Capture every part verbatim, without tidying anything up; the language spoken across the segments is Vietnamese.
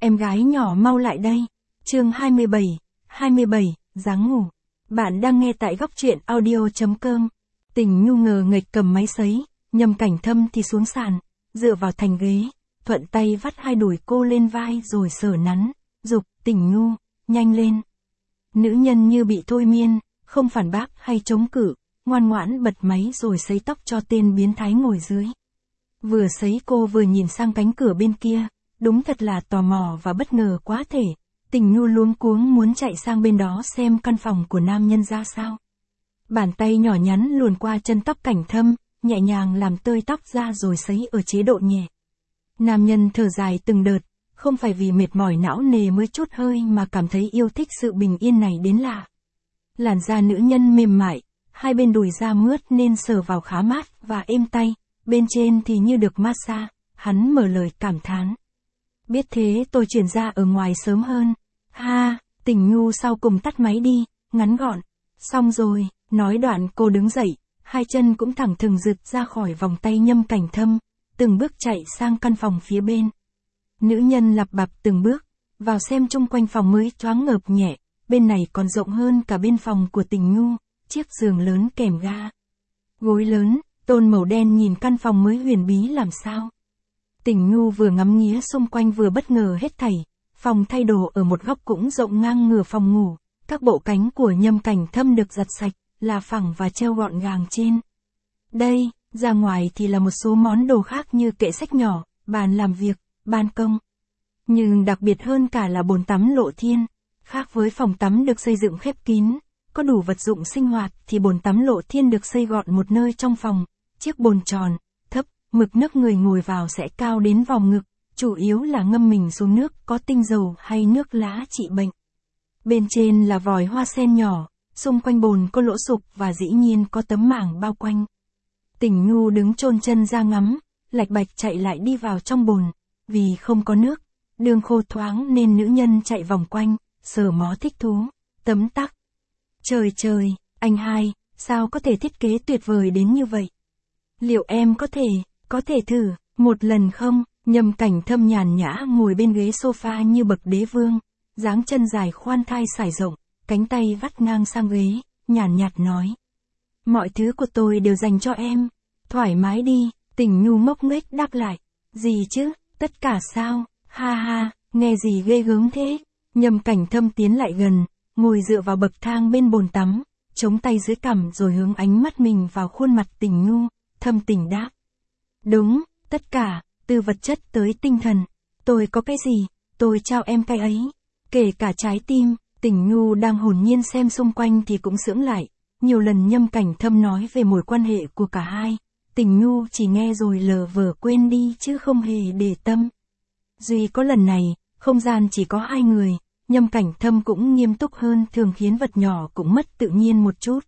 em gái nhỏ mau lại đây. Chương hai mươi bảy, hai mươi bảy, dáng ngủ. Bạn đang nghe tại góc truyện audio chấm com. Tình Nhu ngờ nghệch cầm máy sấy, Nhâm Cảnh Thâm thì xuống sàn, dựa vào thành ghế, thuận tay vắt hai đùi cô lên vai rồi sờ nắn, giục, Tình Nhu, nhanh lên. Nữ nhân như bị thôi miên, không phản bác hay chống cự, ngoan ngoãn bật máy rồi sấy tóc cho tên biến thái ngồi dưới. Vừa sấy cô vừa nhìn sang cánh cửa bên kia, đúng thật là tò mò và bất ngờ quá thể. Tình Nhu luống cuống muốn chạy sang bên đó xem căn phòng của nam nhân ra sao. Bàn tay nhỏ nhắn luồn qua chân tóc Cảnh Thâm, nhẹ nhàng làm tơi tóc ra rồi sấy ở chế độ nhẹ. Nam nhân thở dài từng đợt, không phải vì mệt mỏi não nề mới chút hơi mà cảm thấy yêu thích sự bình yên này đến lạ. Làn da nữ nhân mềm mại, hai bên đùi da mướt nên sờ vào khá mát và êm tay, bên trên thì như được massage, hắn mở lời cảm thán. Biết thế tôi chuyển ra ở ngoài sớm hơn. Ha, Tình Nhu sau cùng tắt máy đi, ngắn gọn. Xong rồi, nói đoạn cô đứng dậy, hai chân cũng thẳng thừng rực ra khỏi vòng tay Nhâm Cảnh Thâm, từng bước chạy sang căn phòng phía bên. Nữ nhân lặp bặp từng bước, vào xem chung quanh phòng mới choáng ngợp nhẹ, bên này còn rộng hơn cả bên phòng của Tình Nhu, chiếc giường lớn kèm ga. Gối lớn, tôn màu đen nhìn căn phòng mới huyền bí làm sao. Tình Nhu vừa ngắm nghía xung quanh vừa bất ngờ hết thảy, phòng thay đồ ở một góc cũng rộng ngang ngửa phòng ngủ, các bộ cánh của Nhâm Cảnh Thâm được giặt sạch, là phẳng và treo gọn gàng trên. Đây, ra ngoài thì là một số món đồ khác như kệ sách nhỏ, bàn làm việc, ban công. Nhưng đặc biệt hơn cả là bồn tắm lộ thiên, khác với phòng tắm được xây dựng khép kín, có đủ vật dụng sinh hoạt thì bồn tắm lộ thiên được xây gọn một nơi trong phòng, chiếc bồn tròn, thấp, mực nước người ngồi vào sẽ cao đến vòng ngực, chủ yếu là ngâm mình xuống nước có tinh dầu hay nước lá trị bệnh. Bên trên là vòi hoa sen nhỏ, xung quanh bồn có lỗ sụp và dĩ nhiên có tấm mảng bao quanh. Tình Nhu đứng chôn chân ra ngắm, lạch bạch chạy lại đi vào trong bồn, vì không có nước, đường khô thoáng nên nữ nhân chạy vòng quanh, sờ mó thích thú, tấm tắc. Trời trời, anh hai, sao có thể thiết kế tuyệt vời đến như vậy? Liệu em có thể, có thể thử, một lần không? Nhâm Cảnh Thâm nhàn nhã ngồi bên ghế sofa như bậc đế vương, dáng chân dài khoan thai sải rộng, cánh tay vắt ngang sang ghế, nhàn nhạt nói. Mọi thứ của tôi đều dành cho em, thoải mái đi. Tình Nhu ngốc nghếch đáp lại. Gì chứ, tất cả sao, ha ha, nghe gì ghê gớm thế. Nhâm Cảnh Thâm tiến lại gần, ngồi dựa vào bậc thang bên bồn tắm, chống tay dưới cằm rồi hướng ánh mắt mình vào khuôn mặt Tình Nhu, thâm tình đáp. Đúng, tất cả, từ vật chất tới tinh thần, tôi có cái gì, tôi trao em cái ấy, kể cả trái tim. Tình Nhu đang hồn nhiên xem xung quanh thì cũng sững lại, nhiều lần Nhâm Cảnh Thâm nói về mối quan hệ của cả hai, Tình Nhu chỉ nghe rồi lờ vờ quên đi chứ không hề để tâm. Duy có lần này, không gian chỉ có hai người, Nhâm Cảnh Thâm cũng nghiêm túc hơn thường khiến vật nhỏ cũng mất tự nhiên một chút.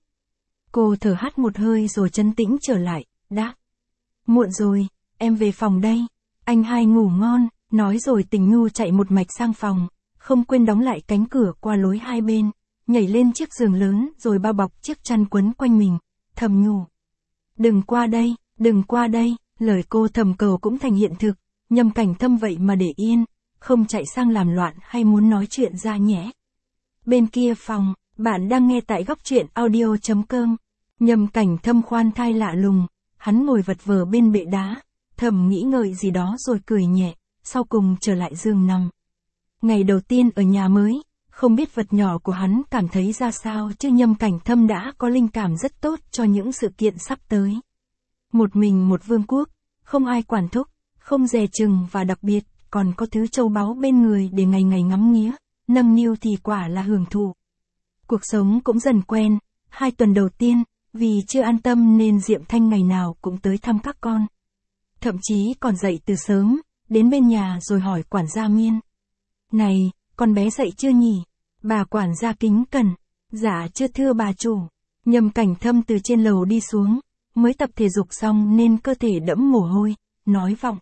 Cô thở hắt một hơi rồi trấn tĩnh trở lại, đáp. Muộn rồi, em về phòng đây, anh hai ngủ ngon, nói rồi Tình Nhu chạy một mạch sang phòng, không quên đóng lại cánh cửa qua lối hai bên, nhảy lên chiếc giường lớn rồi bao bọc chiếc chăn quấn quanh mình, thầm nhủ. Đừng qua đây, đừng qua đây, lời cô thầm cầu cũng thành hiện thực, Nhâm Cảnh Thâm vậy mà để yên, không chạy sang làm loạn hay muốn nói chuyện ra nhẽ. Bên kia phòng, bạn đang nghe tại góc truyện audio chấm com. Nhâm Cảnh Thâm khoan thai lạ lùng, hắn ngồi vật vờ bên bệ đá, thầm nghĩ ngợi gì đó rồi cười nhẹ, sau cùng trở lại giường nằm. Ngày đầu tiên ở nhà mới, không biết vật nhỏ của hắn cảm thấy ra sao chứ Nhâm Cảnh Thâm đã có linh cảm rất tốt cho những sự kiện sắp tới. Một mình một vương quốc, không ai quản thúc, không dè chừng và đặc biệt, còn có thứ châu báu bên người để ngày ngày ngắm nghía, nâng niu thì quả là hưởng thụ. Cuộc sống cũng dần quen, hai tuần đầu tiên, vì chưa an tâm nên Diệm Thanh ngày nào cũng tới thăm các con. Thậm chí còn dậy từ sớm, đến bên nhà rồi hỏi quản gia Miên. Này, con bé dậy chưa nhỉ? Bà quản gia kính cẩn. Dạ chưa thưa bà chủ. Nhâm Cảnh Thâm từ trên lầu đi xuống, mới tập thể dục xong nên cơ thể đẫm mồ hôi, nói vọng.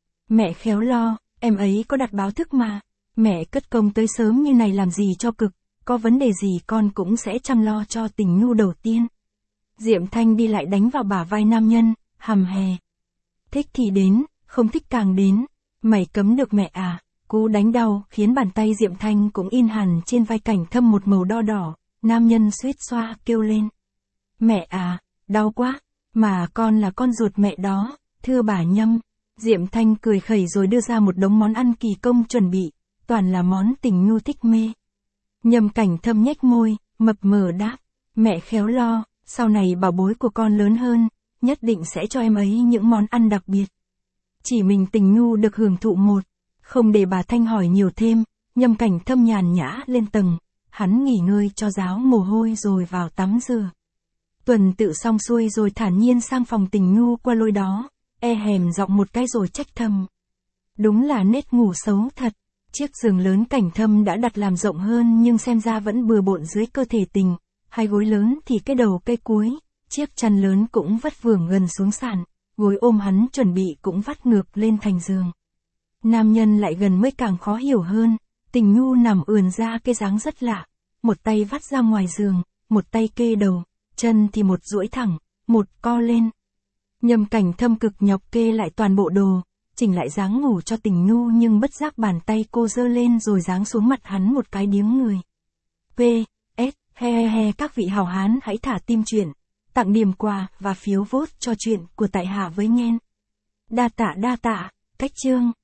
Mẹ khéo lo, em ấy có đặt báo thức mà. Mẹ cất công tới sớm như này làm gì cho cực, có vấn đề gì con cũng sẽ chăm lo cho Tình Nhu đầu tiên. Diệm Thanh đi lại đánh vào bả vai nam nhân, hầm hè. Thích thì đến, không thích càng đến. Mày cấm được mẹ à? cú đánh đau khiến bàn tay Diệm Thanh cũng in hẳn trên vai Cảnh Thâm một màu đo đỏ, nam nhân suýt xoa kêu lên. Mẹ à, đau quá, mà con là con ruột mẹ đó, thưa bà Nhâm. Diệm Thanh cười khẩy rồi đưa ra một đống món ăn kỳ công chuẩn bị, toàn là món Tình Nhu thích mê. Nhâm Cảnh Thâm nhếch môi, mập mờ đáp, mẹ khéo lo, sau này bảo bối của con lớn hơn, nhất định sẽ cho em ấy những món ăn đặc biệt. Chỉ mình Tình Nhu được hưởng thụ một, không để bà Thanh hỏi nhiều thêm, Nhâm Cảnh Thâm nhàn nhã lên tầng, hắn nghỉ ngơi cho ráo mồ hôi rồi vào tắm rửa. Tuần tự xong xuôi rồi thản nhiên sang phòng Tình Nhu qua lối đó, e hèm giọng một cái rồi trách thầm. Đúng là nết ngủ xấu thật, chiếc giường lớn Cảnh Thâm đã đặt làm rộng hơn nhưng xem ra vẫn bừa bộn dưới cơ thể Tình, hai gối lớn thì cái đầu cây cuối, chiếc chăn lớn cũng vắt vưởng gần xuống sàn, gối ôm hắn chuẩn bị cũng vắt ngược lên thành giường. Nam nhân lại gần mới càng khó hiểu hơn, Tình Nhu nằm ườn ra cái dáng rất lạ, một tay vắt ra ngoài giường, một tay kê đầu, chân thì một duỗi thẳng, một co lên. Nhâm Cảnh Thâm cực nhọc kê lại toàn bộ đồ, chỉnh lại dáng ngủ cho Tình Nhu nhưng bất giác bàn tay cô giơ lên rồi giáng xuống mặt hắn một cái điếng người. P. S. He he he các vị hào hán hãy thả tim chuyện, tặng điểm quà và phiếu vote cho chuyện của tại hạ với nhen. Đa tạ đa tạ, cách chương.